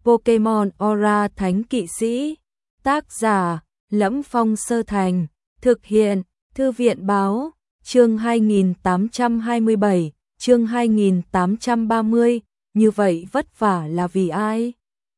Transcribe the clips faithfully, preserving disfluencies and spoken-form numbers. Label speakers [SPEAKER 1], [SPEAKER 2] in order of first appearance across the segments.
[SPEAKER 1] Pokemon Aura Thánh Kỵ Sĩ. Tác giả: Lẫm Phong Sơ Thành. Thực hiện: Thư viện báo. Chương hai nghìn tám trăm hai mươi bảy, chương hai nghìn tám trăm ba mươi, như vậy vất vả là vì ai?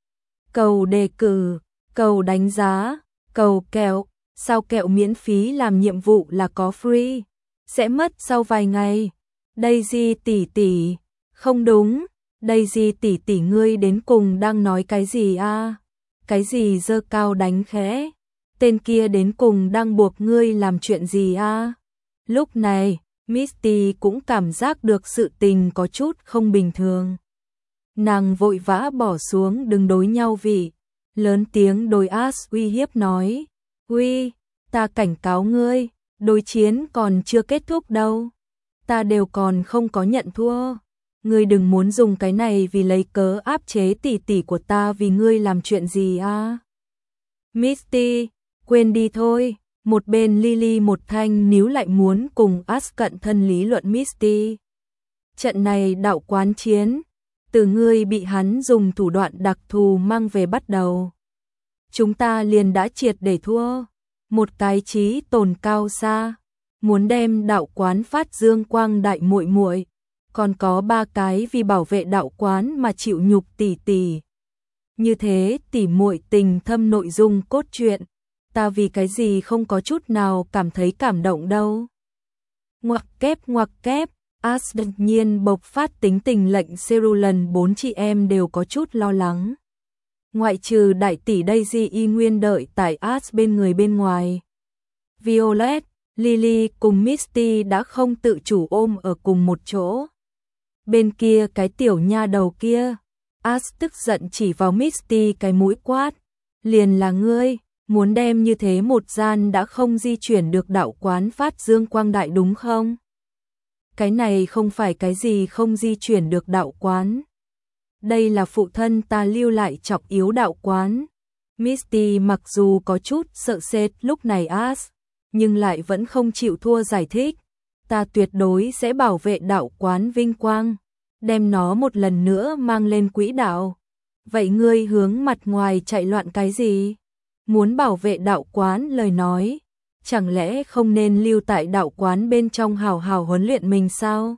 [SPEAKER 1] Cầu đề cử, cầu đánh giá, cầu kẹo, sao kẹo miễn phí làm nhiệm vụ là có free, sẽ mất sau vài ngày. Daisy tỷ tỷ, không đúng, Daisy tỷ tỷ ngươi đến cùng đang nói cái gì a? À? Cái gì giơ cao đánh khẽ? Tên kia đến cùng đang buộc ngươi làm chuyện gì a? À? Lúc này, Misty cũng cảm giác được sự tình có chút không bình thường. Nàng vội vã bỏ xuống đừng đối nhau vị, lớn tiếng đối Ash uy hiếp nói, "Uy, ta cảnh cáo ngươi, đối chiến còn chưa kết thúc đâu. Ta đều còn không có nhận thua. Ngươi đừng muốn dùng cái này vì lấy cớ áp chế tỷ tỷ của ta vì ngươi làm chuyện gì a?" À? Misty, quên đi thôi. Một bên Lily một thanh níu lại muốn cùng Ash cận thân lý luận Misty. Trận này đạo quán chiến, từ ngươi bị hắn dùng thủ đoạn đặc thù mang về bắt đầu, chúng ta liền đã triệt để thua. Một cái chí tồn cao xa, muốn đem đạo quán phát dương quang đại muội muội, còn có ba cái vì bảo vệ đạo quán mà chịu nhục tỷ tỷ. Như thế tỉ muội tình thâm nội dung cốt truyện, ta vì cái gì không có chút nào cảm thấy cảm động đâu. Ngoặc kép ngoặc kép, Ash đột nhiên bộc phát tính tình lệnh Cerulean bốn chị em đều có chút lo lắng. Ngoại trừ đại tỷ Daisy y nguyên đợi tại Ash bên người bên ngoài. Violet, Lily cùng Misty đã không tự chủ ôm ở cùng một chỗ. Bên kia cái tiểu nha đầu kia, Ash tức giận chỉ vào Misty cái mũi quát, liền là ngươi. Muốn đem như thế một gian đã không di chuyển được đạo quán phát dương quang đại đúng không? Cái này không phải cái gì không di chuyển được đạo quán. Đây là phụ thân ta lưu lại trọng yếu đạo quán. Misty mặc dù có chút sợ sệt lúc này Ash, nhưng lại vẫn không chịu thua giải thích. Ta tuyệt đối sẽ bảo vệ đạo quán vinh quang, đem nó một lần nữa mang lên quỹ đạo. Vậy ngươi hướng mặt ngoài chạy loạn cái gì? Muốn bảo vệ đạo quán lời nói, chẳng lẽ không nên lưu tại đạo quán bên trong hào hào huấn luyện mình sao?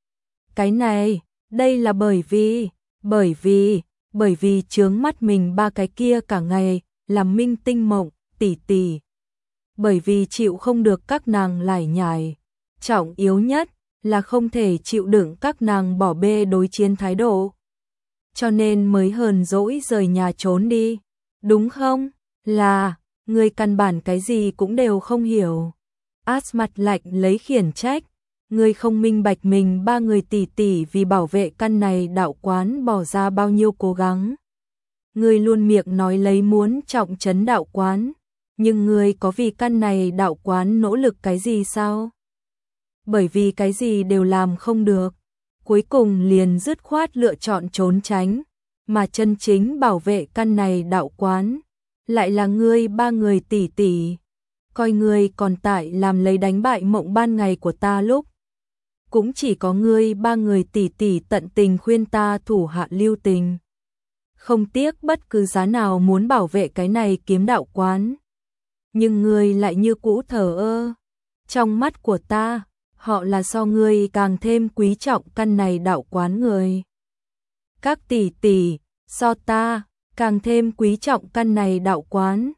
[SPEAKER 1] Cái này, đây là bởi vì, bởi vì, bởi vì chướng mắt mình ba cái kia cả ngày, làm minh tinh mộng, tỉ tỉ. Bởi vì chịu không được các nàng lải nhải, trọng yếu nhất là không thể chịu đựng các nàng bỏ bê đối chiến thái độ. Cho nên mới hờn dỗi rời nhà trốn đi, đúng không? Là, người căn bản cái gì cũng đều không hiểu. Ash mặt lạnh lấy khiển trách, người không minh bạch mình ba người tỷ tỷ vì bảo vệ căn này đạo quán bỏ ra bao nhiêu cố gắng. Người luôn miệng nói lấy muốn trọng trấn đạo quán, nhưng người có vì căn này đạo quán nỗ lực cái gì sao? Bởi vì cái gì đều làm không được, cuối cùng liền dứt khoát lựa chọn trốn tránh, mà chân chính bảo vệ căn này đạo quán lại là ngươi ba người tỷ tỷ. Coi ngươi còn tại làm lấy đánh bại mộng ban ngày của ta lúc, cũng chỉ có ngươi ba người tỷ tỷ tận tình khuyên ta thủ hạ lưu tình, không tiếc bất cứ giá nào muốn bảo vệ cái này kiếm đạo quán. Nhưng ngươi lại như cũ thờ ơ. Trong mắt của ta, họ là so ngươi càng thêm quý trọng căn này đạo quán người. Các tỷ tỷ, so ta càng thêm quý trọng căn này đạo quán.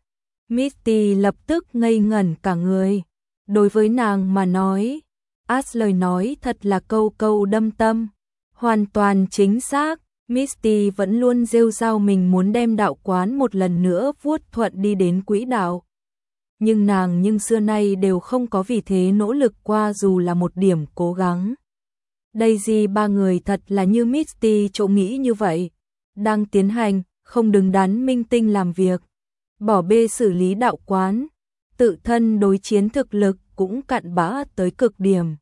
[SPEAKER 1] Misty lập tức ngây ngẩn cả người. Đối với nàng mà nói, Ash lời nói thật là câu câu đâm tâm. Hoàn toàn chính xác, Misty vẫn luôn rêu rao mình muốn đem đạo quán một lần nữa vuốt thuận đi đến quỹ đạo. Nhưng nàng nhưng xưa nay đều không có vì thế nỗ lực qua dù là một điểm cố gắng. Daisy ba người thật là như Misty chỗ nghĩ như vậy. Đang tiến hành, không đứng đắn minh tinh làm việc, bỏ bê xử lý đạo quán, tự thân đối chiến thực lực cũng cạn bã tới cực điểm.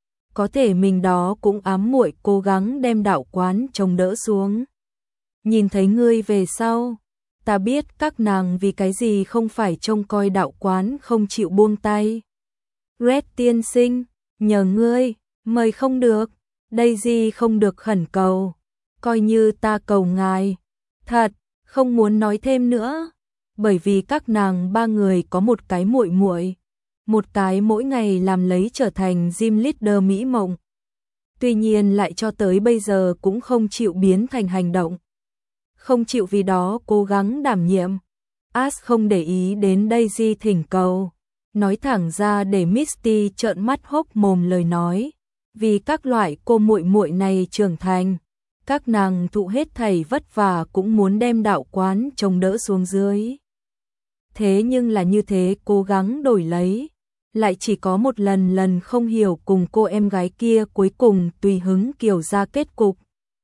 [SPEAKER 1] Có thể mình đó cũng ám muội cố gắng đem đạo quán chống đỡ xuống. Nhìn thấy ngươi về sau, ta biết các nàng vì cái gì không phải trông coi đạo quán không chịu buông tay. Red tiên sinh, nhờ ngươi, mời không được, Daisy không được khẩn cầu, coi như ta cầu ngài. Thật, không muốn nói thêm nữa, bởi vì các nàng ba người có một cái muội muội, một cái mỗi ngày làm lấy trở thành gym leader mỹ mộng. Tuy nhiên lại cho tới bây giờ cũng không chịu biến thành hành động. Không chịu vì đó cố gắng đảm nhiệm. Ash không để ý đến Daisy thỉnh cầu, nói thẳng ra để Misty trợn mắt hốc mồm lời nói, vì các loại cô muội muội này trưởng thành, các nàng thụ hết thảy vất vả cũng muốn đem đạo quán trông đỡ xuống dưới. Thế nhưng là như thế cố gắng đổi lấy, lại chỉ có một lần lần không hiểu cùng cô em gái kia cuối cùng tùy hứng kiểu ra kết cục.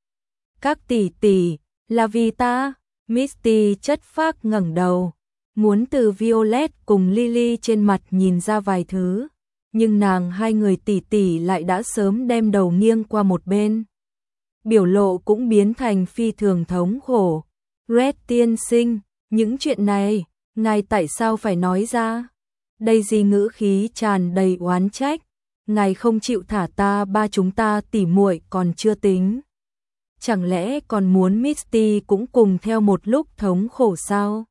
[SPEAKER 1] Các tỷ tỷ, là vì ta, Misty chất phác ngẩng đầu, muốn từ Violet cùng Lily trên mặt nhìn ra vài thứ, nhưng nàng hai người tỷ tỷ lại đã sớm đem đầu nghiêng qua một bên. Biểu lộ cũng biến thành phi thường thống khổ. Red tiên sinh, những chuyện này, ngài tại sao phải nói ra? Daisy ngữ khí tràn đầy oán trách, ngài không chịu thả ta ba chúng ta tỉ muội còn chưa tính. Chẳng lẽ còn muốn Misty cũng cùng theo một lúc thống khổ sao?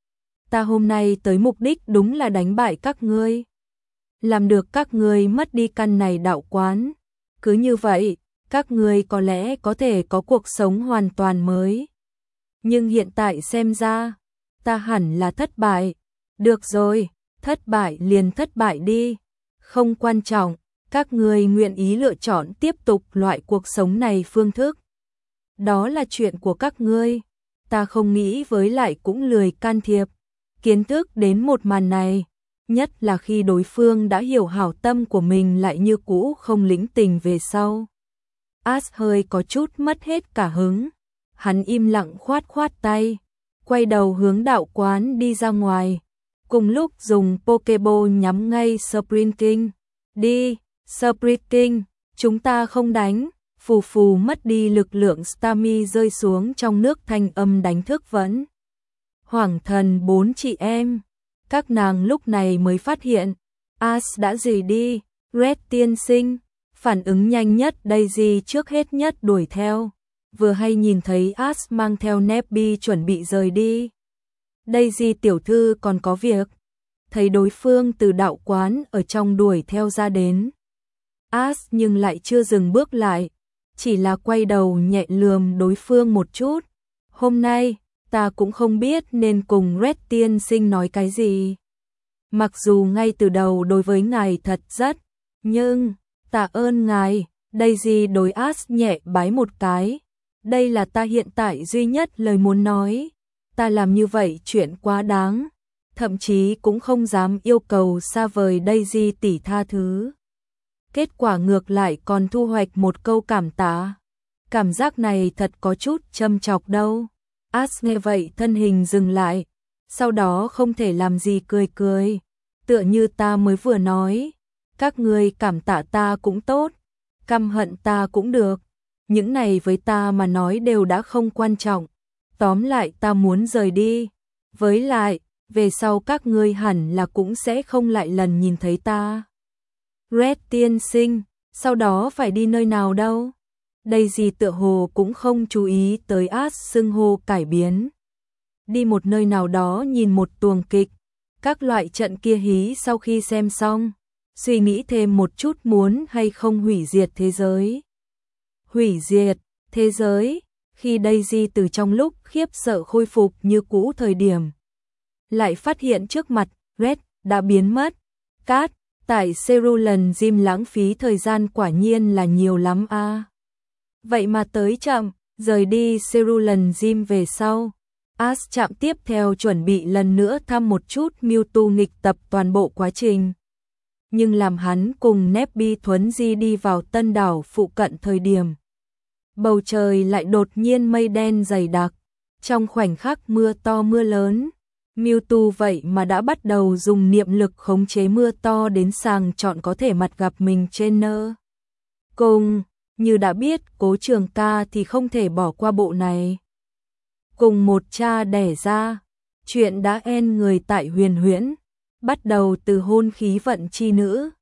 [SPEAKER 1] Ta hôm nay tới mục đích đúng là đánh bại các ngươi, làm được các ngươi mất đi căn này đạo quán. Cứ như vậy, các ngươi có lẽ có thể có cuộc sống hoàn toàn mới. Nhưng hiện tại xem ra, ta hẳn là thất bại. Được rồi, thất bại liền thất bại đi. Không quan trọng, các ngươi nguyện ý lựa chọn tiếp tục loại cuộc sống này phương thức. Đó là chuyện của các ngươi, ta không nghĩ với lại cũng lười can thiệp. Kiến thức đến một màn này, nhất là khi đối phương đã hiểu hảo tâm của mình lại như cũ không lĩnh tình về sau. Ash hơi có chút mất hết cả hứng, hắn im lặng khoát khoát tay, quay đầu hướng đạo quán đi ra ngoài, cùng lúc dùng Pokeball nhắm ngay Spring King. Đi, Spring King, chúng ta không đánh. Phù phù mất đi lực lượng Stami rơi xuống trong nước thanh âm đánh thức vẫn. Hoàng thần bốn chị em, các nàng lúc này mới phát hiện, Ash đã rời đi. Red tiên sinh, phản ứng nhanh nhất Daisy trước hết nhất đuổi theo, vừa hay nhìn thấy Ash mang theo Nebby chuẩn bị rời đi. Daisy tiểu thư còn có việc, thấy đối phương từ đạo quán ở trong đuổi theo ra đến. Ash nhưng lại chưa dừng bước lại, chỉ là quay đầu nhẹ lườm đối phương một chút. Hôm nay, ta cũng không biết nên cùng Red tiên sinh nói cái gì. Mặc dù ngay từ đầu đối với ngài thật rất, nhưng, tạ ơn ngài. Daisy đối Ash nhẹ bái một cái. Đây là ta hiện tại duy nhất lời muốn nói. Ta làm như vậy chuyện quá đáng, thậm chí cũng không dám yêu cầu xa vời Daisy tỷ tha thứ. Kết quả ngược lại còn thu hoạch một câu cảm tạ. Cảm giác này thật có chút châm chọc đâu. Ash nghe vậy thân hình dừng lại, sau đó không thể làm gì cười cười. Tựa như ta mới vừa nói, các ngươi cảm tạ ta cũng tốt, căm hận ta cũng được. Những này với ta mà nói đều đã không quan trọng. Tóm lại ta muốn rời đi. Với lại, về sau các ngươi hẳn là cũng sẽ không lại lần nhìn thấy ta. Red tiên sinh, sau đó phải đi nơi nào đâu? Daisy tựa hồ cũng không chú ý tới Ash xưng hô cải biến. Đi một nơi nào đó nhìn một tuồng kịch, các loại trận kia hí sau khi xem xong, suy nghĩ thêm một chút muốn hay không hủy diệt thế giới. Hủy diệt thế giới, khi Daisy từ trong lúc khiếp sợ khôi phục như cũ thời điểm, lại phát hiện trước mặt Red đã biến mất. Cát, tại Cerulean Gym lãng phí thời gian quả nhiên là nhiều lắm a. À. Vậy mà tới chậm, rời đi Cerulean Gym về sau, Ash chạm tiếp theo chuẩn bị lần nữa thăm một chút Mewtwo nghịch tập toàn bộ quá trình. Nhưng làm hắn cùng Nebby thuấn di đi vào tân đảo phụ cận thời điểm, bầu trời lại đột nhiên mây đen dày đặc, trong khoảnh khắc mưa to mưa lớn. Mewtwo vậy mà đã bắt đầu dùng niệm lực khống chế mưa to đến sàng chọn có thể mặt gặp mình trên nơ. Cùng, như đã biết Cố Trường Ca thì không thể bỏ qua bộ này. Cùng một cha đẻ ra, chuyện đã en người tại Huyền Huyễn, bắt đầu từ hôn khí vận chi nữ,